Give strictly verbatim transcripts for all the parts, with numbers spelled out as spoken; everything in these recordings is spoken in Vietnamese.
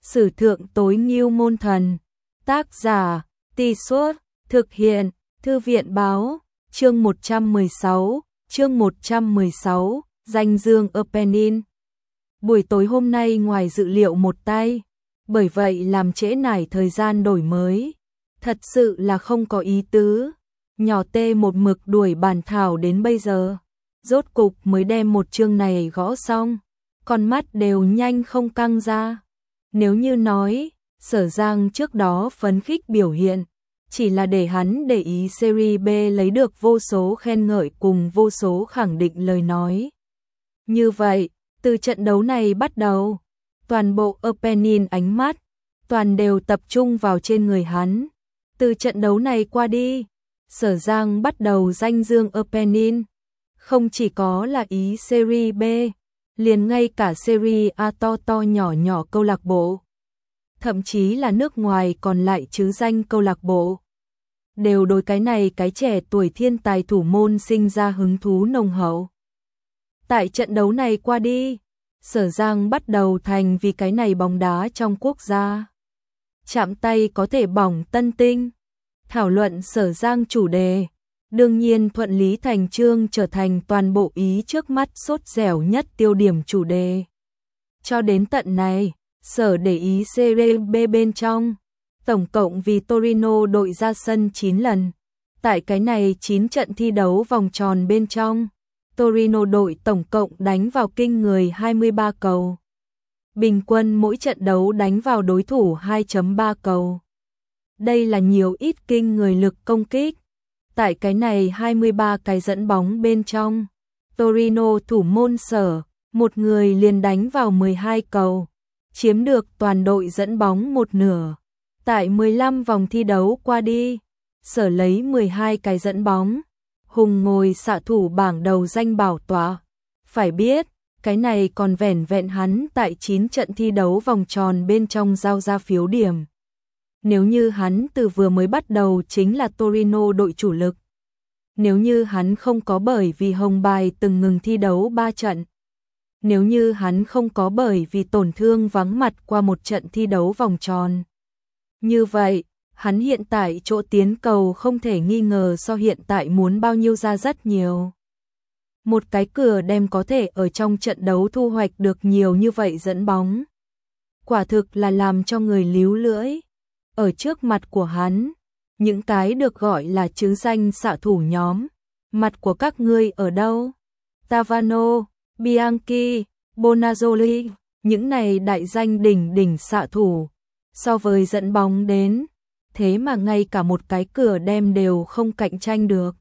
Sử thượng tối ngưu môn thần. Tác giả, Tì Suốt, thực hiện, Thư viện báo, chương một trăm mười sáu, chương một trăm mười sáu, danh dương opening. Buổi tối hôm nay ngoài dự liệu một tay, bởi vậy làm trễ nải thời gian đổi mới. Thật sự là không có ý tứ. Nhỏ tê một mực đuổi bản thảo đến bây giờ. Rốt cục mới đem một chương này gõ xong. Con mắt đều nhanh không căng ra. Nếu như nói, Sở Giang trước đó phấn khích biểu hiện, chỉ là để hắn để ý series B lấy được vô số khen ngợi cùng vô số khẳng định lời nói. Như vậy, từ trận đấu này bắt đầu, toàn bộ opening ánh mắt, toàn đều tập trung vào trên người hắn. Từ trận đấu này qua đi, Sở Giang bắt đầu danh dương opening. Không chỉ có là ý series B, liền ngay cả series A to to nhỏ nhỏ câu lạc bộ. Thậm chí là nước ngoài còn lại chứ danh câu lạc bộ. Đều đối cái này cái trẻ tuổi thiên tài thủ môn sinh ra hứng thú nồng hậu. Tại trận đấu này qua đi, Sở Giang bắt đầu thành vì cái này bóng đá trong quốc gia. Chạm tay có thể bỏng tân tinh. Thảo luận Sở Giang chủ đề, đương nhiên thuận lý thành chương trở thành toàn bộ ý trước mắt sốt dẻo nhất tiêu điểm chủ đề. Cho đến tận này, Sở để ý Serie B bên trong, tổng cộng vì Torino đội ra sân chín lần. Tại cái này chín trận thi đấu vòng tròn bên trong, Torino đội tổng cộng đánh vào kinh người hai mươi ba cầu. Bình quân mỗi trận đấu đánh vào đối thủ hai phẩy ba cầu. Đây là nhiều ít kinh người lực công kích. Tại cái này hai mươi ba cái dẫn bóng bên trong, Torino thủ môn Sở, một người liền đánh vào mười hai cầu, chiếm được toàn đội dẫn bóng một nửa. Tại mười lăm vòng thi đấu qua đi, Sở lấy mười hai cái dẫn bóng, hùng ngồi xạ thủ bảng đầu danh bảo tọa. Phải biết, cái này còn vẻn vẹn hắn tại chín trận thi đấu vòng tròn bên trong giao ra phiếu điểm. Nếu như hắn từ vừa mới bắt đầu chính là Torino đội chủ lực. Nếu như hắn không có bởi vì hồng bài từng ngừng thi đấu ba trận. Nếu như hắn không có bởi vì tổn thương vắng mặt qua một trận thi đấu vòng tròn. Như vậy, hắn hiện tại chỗ tiến cầu không thể nghi ngờ so hiện tại muốn bao nhiêu ra rất nhiều. Một cái cửa đem có thể ở trong trận đấu thu hoạch được nhiều như vậy dẫn bóng. Quả thực là làm cho người líu lưỡi. Ở trước mặt của hắn, những cái được gọi là chứ danh xạ thủ nhóm, mặt của các ngươi ở đâu? Tavano, Bianchi, Bonazzoli, những này đại danh đỉnh đỉnh xạ thủ, so với dẫn bóng đến, thế mà ngay cả một cái cửa đem đều không cạnh tranh được.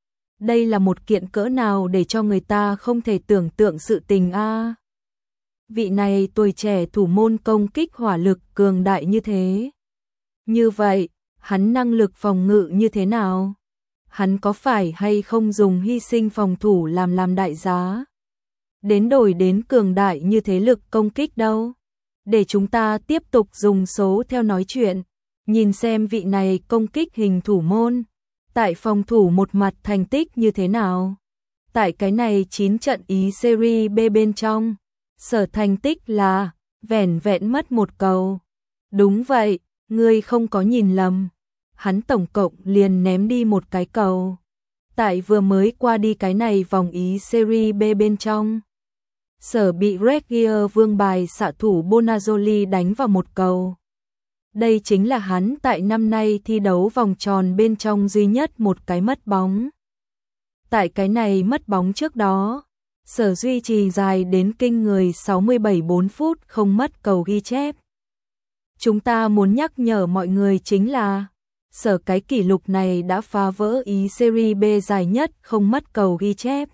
Đây là một kiện cỡ nào để cho người ta không thể tưởng tượng sự tình a. À. Vị này tuổi trẻ thủ môn công kích hỏa lực cường đại như thế. Như vậy, hắn năng lực phòng ngự như thế nào? Hắn có phải hay không dùng hy sinh phòng thủ làm làm đại giá? Đến đổi đến cường đại như thế lực công kích đâu? Để chúng ta tiếp tục dùng số theo nói chuyện, nhìn xem vị này công kích hình thủ môn, tại phòng thủ một mặt thành tích như thế nào? Tại cái này chín trận ý series B bên trong, Sở thành tích là vẻn vẹn mất một cầu. Đúng vậy. Ngươi không có nhìn lầm, hắn tổng cộng liền ném đi một cái cầu. Tại vừa mới qua đi cái này vòng ý series B bên trong, Sở bị Regia vương bài xạ thủ Bonazzoli đánh vào một cầu. Đây chính là hắn tại năm nay thi đấu vòng tròn bên trong duy nhất một cái mất bóng. Tại cái này mất bóng trước đó, Sở duy trì dài đến kinh người sáu mươi bảy bốn phút không mất cầu ghi chép. Chúng ta muốn nhắc nhở mọi người chính là Sở cái kỷ lục này đã phá vỡ ý series B dài nhất không mất cầu ghi chép.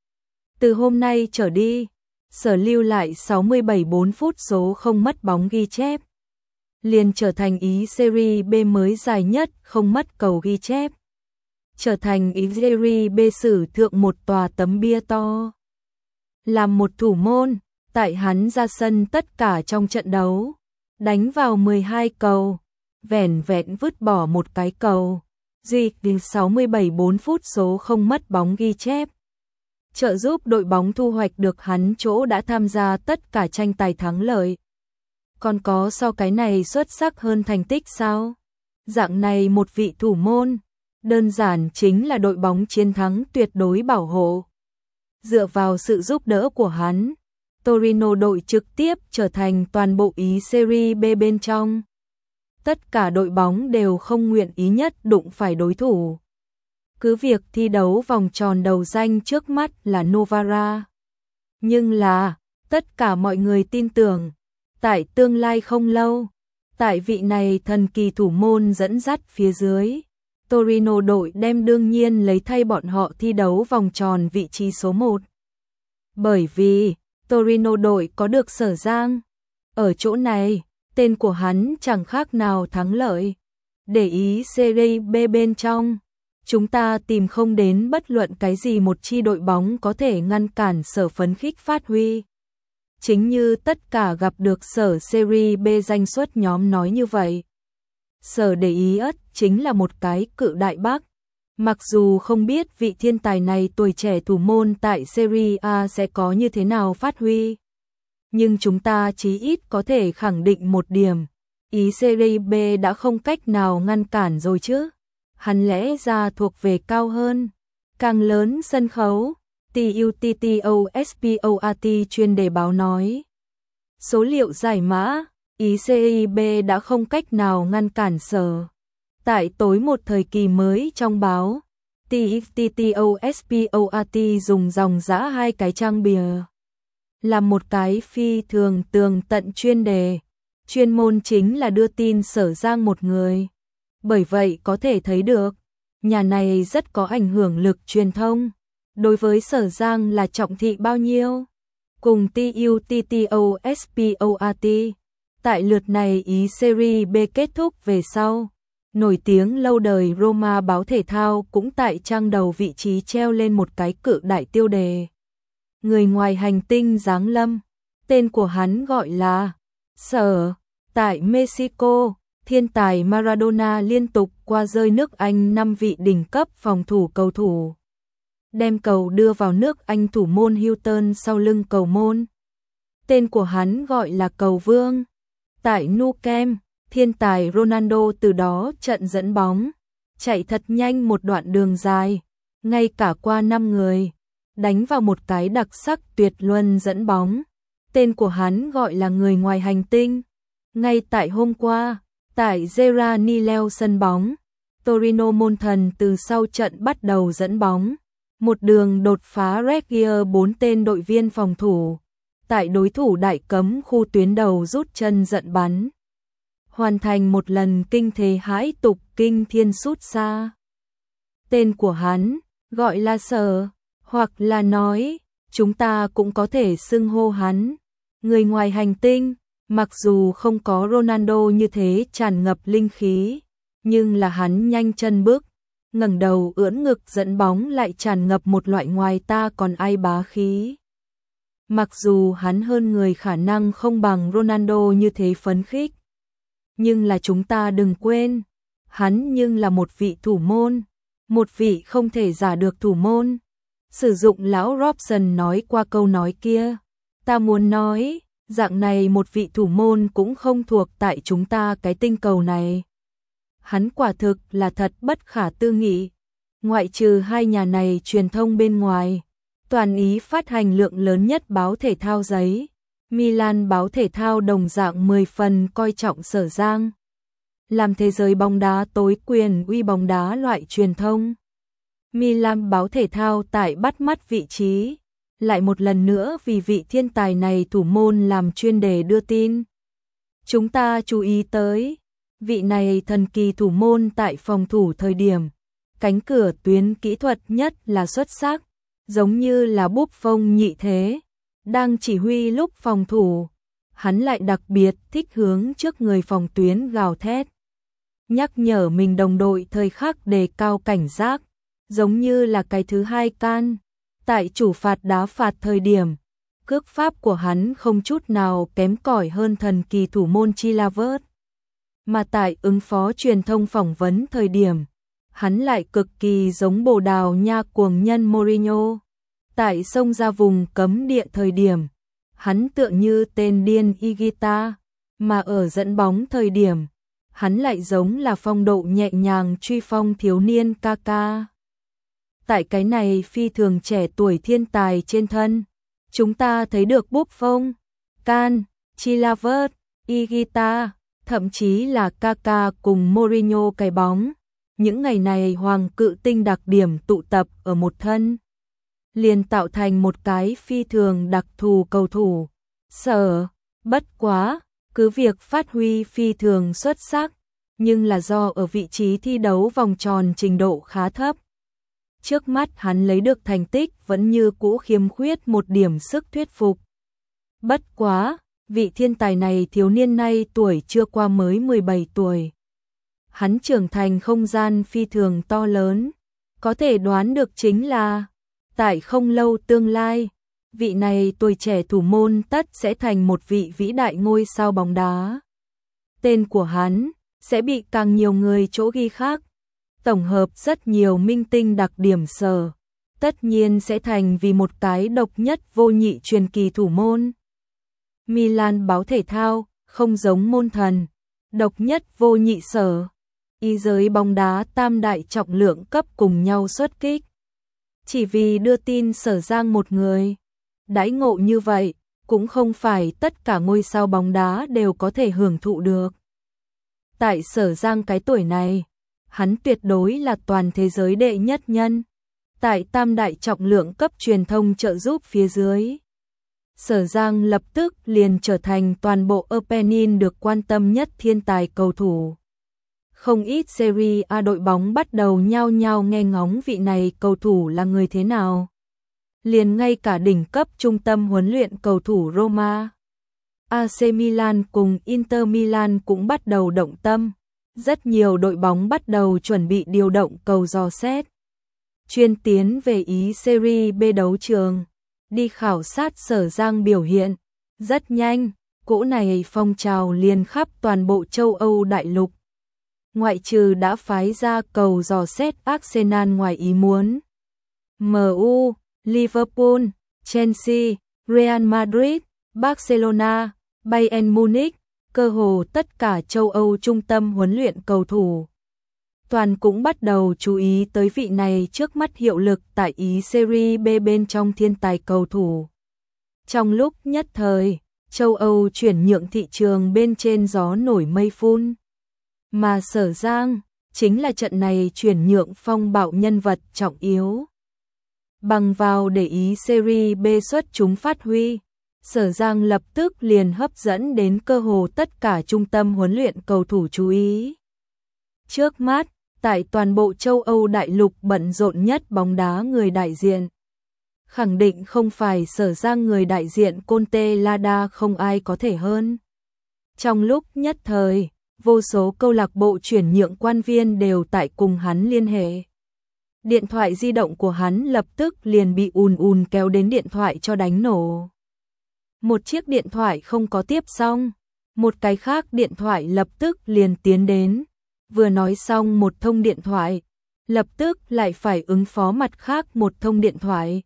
Từ hôm nay trở đi, Sở lưu lại sáu mươi bảy bốn phút số không mất bóng ghi chép, liền trở thành ý series B mới dài nhất không mất cầu ghi chép. Trở thành ý series B sử thượng một tòa tấm bia to. Làm một thủ môn, tại hắn ra sân tất cả trong trận đấu, đánh vào mười hai cầu, vẻn vẹn vứt bỏ một cái cầu, duy trì sáu mươi bảy bốn phút số không mất bóng ghi chép. Trợ giúp đội bóng thu hoạch được hắn chỗ đã tham gia tất cả tranh tài thắng lợi. Còn có so cái này xuất sắc hơn thành tích sao? Dạng này một vị thủ môn, đơn giản chính là đội bóng chiến thắng tuyệt đối bảo hộ. Dựa vào sự giúp đỡ của hắn, Torino đội trực tiếp trở thành toàn bộ Ý Serie B bên trong. Tất cả đội bóng đều không nguyện ý nhất đụng phải đối thủ. Cứ việc thi đấu vòng tròn đầu danh trước mắt là Novara. Nhưng là, tất cả mọi người tin tưởng, tại tương lai không lâu, tại vị này thần kỳ thủ môn dẫn dắt phía dưới, Torino đội đem đương nhiên lấy thay bọn họ thi đấu vòng tròn vị trí số một. Bởi vì, Torino đội có được Sở Giang. Ở chỗ này, tên của hắn chẳng khác nào thắng lợi. Để ý Serie B bên trong, chúng ta tìm không đến bất luận cái gì một chi đội bóng có thể ngăn cản Sở phấn khích phát huy. Chính như tất cả gặp được Sở Serie B danh xuất nhóm nói như vậy. Sở để ý ất chính là một cái cự đại bác. Mặc dù không biết vị thiên tài này tuổi trẻ thủ môn tại Serie A sẽ có như thế nào phát huy, nhưng chúng ta chí ít có thể khẳng định một điểm, Ý Serie B đã không cách nào ngăn cản rồi chứ. Hắn lẽ ra thuộc về cao hơn, càng lớn sân khấu. TUTTOSPORT chuyên đề báo nói. Số liệu giải mã, Ý Serie B đã không cách nào ngăn cản Sở. Tại tối một thời kỳ mới trong báo, TUTTOSPORT dùng dòng dã hai cái trang bìa. Là một cái phi thường tường tận chuyên đề, chuyên môn chính là đưa tin Sở Giang một người. Bởi vậy có thể thấy được, nhà này rất có ảnh hưởng lực truyền thông. Đối với Sở Giang là trọng thị bao nhiêu? Cùng TUTTOSPORT, tại lượt này Ý Serie B kết thúc về sau, nổi tiếng lâu đời Roma báo thể thao cũng tại trang đầu vị trí treo lên một cái cự đại tiêu đề. Người ngoài hành tinh giáng lâm, tên của hắn gọi là Sở. Tại Mexico, thiên tài Maradona liên tục qua rơi nước Anh năm vị đỉnh cấp phòng thủ cầu thủ. Đem cầu đưa vào nước Anh thủ môn Hilton sau lưng cầu môn. Tên của hắn gọi là cầu vương. Tại Nou Camp, thiên tài Ronaldo từ đó trận dẫn bóng, chạy thật nhanh một đoạn đường dài, ngay cả qua năm người, đánh vào một cái đặc sắc tuyệt luân dẫn bóng. Tên của hắn gọi là người ngoài hành tinh. Ngay tại hôm qua, tại Geranileo sân bóng, Torino môn thần từ sau trận bắt đầu dẫn bóng, một đường đột phá Regia bốn tên đội viên phòng thủ, tại đối thủ đại cấm khu tuyến đầu rút chân giận bắn, hoàn thành một lần kinh thế hãi tục kinh thiên sút xa. Tên của hắn gọi là Sở, hoặc là nói, chúng ta cũng có thể xưng hô hắn người ngoài hành tinh. Mặc dù không có Ronaldo như thế tràn ngập linh khí, nhưng là hắn nhanh chân bước, ngẩng đầu ưỡn ngực dẫn bóng lại tràn ngập một loại ngoài ta còn ai bá khí. Mặc dù hắn hơn người khả năng không bằng Ronaldo như thế phấn khích, nhưng là chúng ta đừng quên, hắn nhưng là một vị thủ môn, một vị không thể giả được thủ môn. Sử dụng lão Robson nói qua câu nói kia, ta muốn nói, dạng này một vị thủ môn cũng không thuộc tại chúng ta cái tinh cầu này. Hắn quả thực là thật bất khả tư nghị. Ngoại trừ hai nhà này truyền thông bên ngoài, toàn Ý phát hành lượng lớn nhất báo thể thao giấy, Milan báo thể thao đồng dạng mười phần coi trọng Sở Giang. Làm thế giới bóng đá tối quyền uy bóng đá loại truyền thông, Milan báo thể thao tại bắt mắt vị trí, lại một lần nữa vì vị thiên tài này thủ môn làm chuyên đề đưa tin. Chúng ta chú ý tới, vị này thần kỳ thủ môn tại phòng thủ thời điểm, cánh cửa tuyến kỹ thuật nhất là xuất sắc, giống như là Buffon nhị thế, đang chỉ huy lúc phòng thủ, hắn lại đặc biệt thích hướng trước người phòng tuyến gào thét, nhắc nhở mình đồng đội thời khắc đề cao cảnh giác, giống như là cái thứ hai can. Tại chủ phạt đá phạt thời điểm, cước pháp của hắn không chút nào kém cỏi hơn thần kỳ thủ môn Chilavert. Mà tại ứng phó truyền thông phỏng vấn thời điểm, hắn lại cực kỳ giống Bồ Đào Nha cuồng nhân Mourinho. Tại xông ra vùng cấm địa thời điểm, hắn tựa như tên điên Higuita, mà ở dẫn bóng thời điểm, hắn lại giống là phong độ nhẹ nhàng truy phong thiếu niên ca ca. Tại cái này phi thường trẻ tuổi thiên tài trên thân, chúng ta thấy được Buffon, Can, Chilavert, Higuita, thậm chí là Kaká cùng Mourinho cái bóng. Những ngày này hoàng cự tinh đặc điểm tụ tập ở một thân, liền tạo thành một cái phi thường đặc thù cầu thủ. Sở, bất quá, cứ việc phát huy phi thường xuất sắc, nhưng là do ở vị trí thi đấu vòng tròn trình độ khá thấp. Trước mắt hắn lấy được thành tích vẫn như cũ khiếm khuyết một điểm sức thuyết phục. Bất quá, vị thiên tài này thiếu niên nay tuổi chưa qua mới mười bảy tuổi. Hắn trưởng thành không gian phi thường to lớn, có thể đoán được chính là, tại không lâu tương lai, vị này tuổi trẻ thủ môn tất sẽ thành một vị vĩ đại ngôi sao bóng đá. Tên của hắn sẽ bị càng nhiều người chỗ ghi khác, tổng hợp rất nhiều minh tinh đặc điểm sở, tất nhiên sẽ thành vì một cái độc nhất vô nhị truyền kỳ thủ môn. Milan báo thể thao, không giống môn thần, độc nhất vô nhị sở. Y giới bóng đá tam đại trọng lượng cấp cùng nhau xuất kích. Chỉ vì đưa tin Sở Giang một người. Đãi ngộ như vậy, cũng không phải tất cả ngôi sao bóng đá đều có thể hưởng thụ được. Tại Sở Giang cái tuổi này, hắn tuyệt đối là toàn thế giới đệ nhất nhân. Tại tam đại trọng lượng cấp truyền thông trợ giúp phía dưới, Sở Giang lập tức liền trở thành toàn bộ Apennin được quan tâm nhất thiên tài cầu thủ. Không ít Serie A đội bóng bắt đầu nhao nhao nghe ngóng vị này cầu thủ là người thế nào. Liền ngay cả đỉnh cấp trung tâm huấn luyện cầu thủ Roma, a xê Milan cùng Inter Milan cũng bắt đầu động tâm. Rất nhiều đội bóng bắt đầu chuẩn bị điều động cầu dò xét, chuyên tiến về Ý Serie B đấu trường, đi khảo sát Sở Giang biểu hiện. Rất nhanh, cỗ này phong trào liền khắp toàn bộ châu Âu đại lục. Ngoại trừ đã phái ra cầu dò xét Arsenal ngoài ý muốn, em u, Liverpool, Chelsea, Real Madrid, Barcelona, Bayern Munich, cơ hồ tất cả châu Âu trung tâm huấn luyện cầu thủ toàn cũng bắt đầu chú ý tới vị này trước mắt hiệu lực tại Ý Serie B bên trong thiên tài cầu thủ. Trong lúc nhất thời, châu Âu chuyển nhượng thị trường bên trên gió nổi mây phun. Mà Sở Giang chính là trận này chuyển nhượng phong bạo nhân vật trọng yếu. Bằng vào để Ý Serie B xuất chúng phát huy, Sở Giang lập tức liền hấp dẫn đến cơ hồ tất cả trung tâm huấn luyện cầu thủ chú ý. Trước mắt, tại toàn bộ châu Âu đại lục bận rộn nhất bóng đá người đại diện, khẳng định không phải Sở Giang người đại diện Conte Lada không ai có thể hơn. Trong lúc nhất thời, vô số câu lạc bộ chuyển nhượng quan viên đều tại cùng hắn liên hệ. Điện thoại di động của hắn lập tức liền bị ùn ùn kéo đến điện thoại cho đánh nổ. Một chiếc điện thoại không có tiếp xong, một cái khác điện thoại lập tức liền tiến đến. Vừa nói xong một thông điện thoại, lập tức lại phải ứng phó mặt khác một thông điện thoại.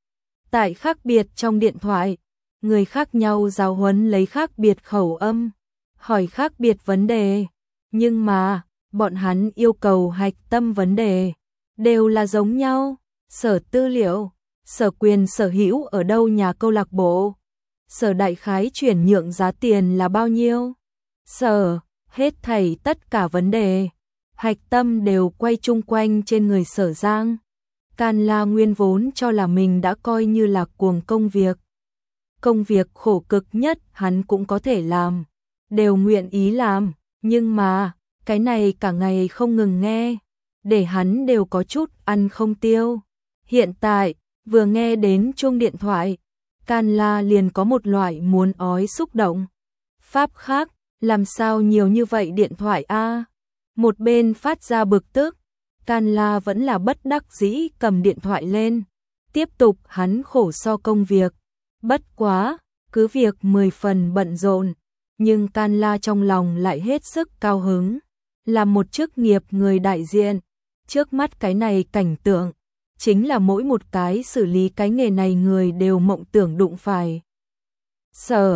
Tại khác biệt trong điện thoại, người khác nhau giáo huấn lấy khác biệt khẩu âm, hỏi khác biệt vấn đề, nhưng mà, bọn hắn yêu cầu hạch tâm vấn đề, đều là giống nhau. Sở tư liệu, sở quyền sở hữu ở đâu nhà câu lạc bộ, sở đại khái chuyển nhượng giá tiền là bao nhiêu, sở, hết thảy tất cả vấn đề, hạch tâm đều quay chung quanh trên người Sở Giang. Can La nguyên vốn cho là mình đã coi như là cuồng công việc. Công việc khổ cực nhất hắn cũng có thể làm, đều nguyện ý làm, nhưng mà, cái này cả ngày không ngừng nghe, để hắn đều có chút ăn không tiêu. Hiện tại, vừa nghe đến chuông điện thoại, Can La liền có một loại muốn ói xúc động. Pháp khác, làm sao nhiều như vậy điện thoại a? Một bên phát ra bực tức, Can La vẫn là bất đắc dĩ cầm điện thoại lên, tiếp tục hắn khổ so công việc. Bất quá, cứ việc mười phần bận rộn, nhưng Can La trong lòng lại hết sức cao hứng, là một chức nghiệp người đại diện. Trước mắt cái này cảnh tượng, chính là mỗi một cái xử lý cái nghề này người đều mộng tưởng đụng phải. Sở,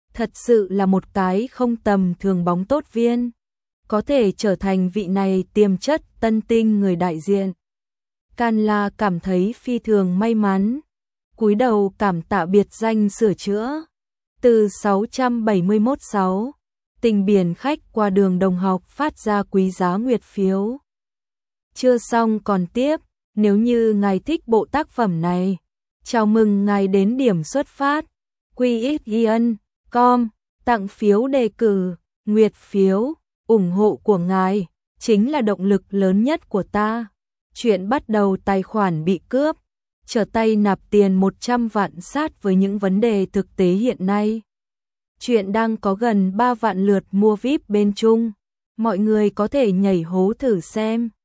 thật sự là một cái không tầm thường bóng tốt viên, có thể trở thành vị này tiềm chất tân tinh người đại diện. Can La cảm thấy phi thường may mắn, cúi đầu cảm tạ biệt danh sửa chữa. Từ sáu trăm bảy mươi mốt sáu, Tình biển khách qua đường đồng học phát ra quý giá nguyệt phiếu. Chưa xong còn tiếp, nếu như ngài thích bộ tác phẩm này, chào mừng ngài đến điểm xuất phát quy ích ion chấm com, tặng phiếu đề cử, nguyệt phiếu, ủng hộ của ngài chính là động lực lớn nhất của ta. Chuyện bắt đầu tài khoản bị cướp, trở tay nạp tiền một trăm vạn sát với những vấn đề thực tế hiện nay. Chuyện đang có gần ba vạn lượt mua vi ai pi bên Trung, mọi người có thể nhảy hố thử xem.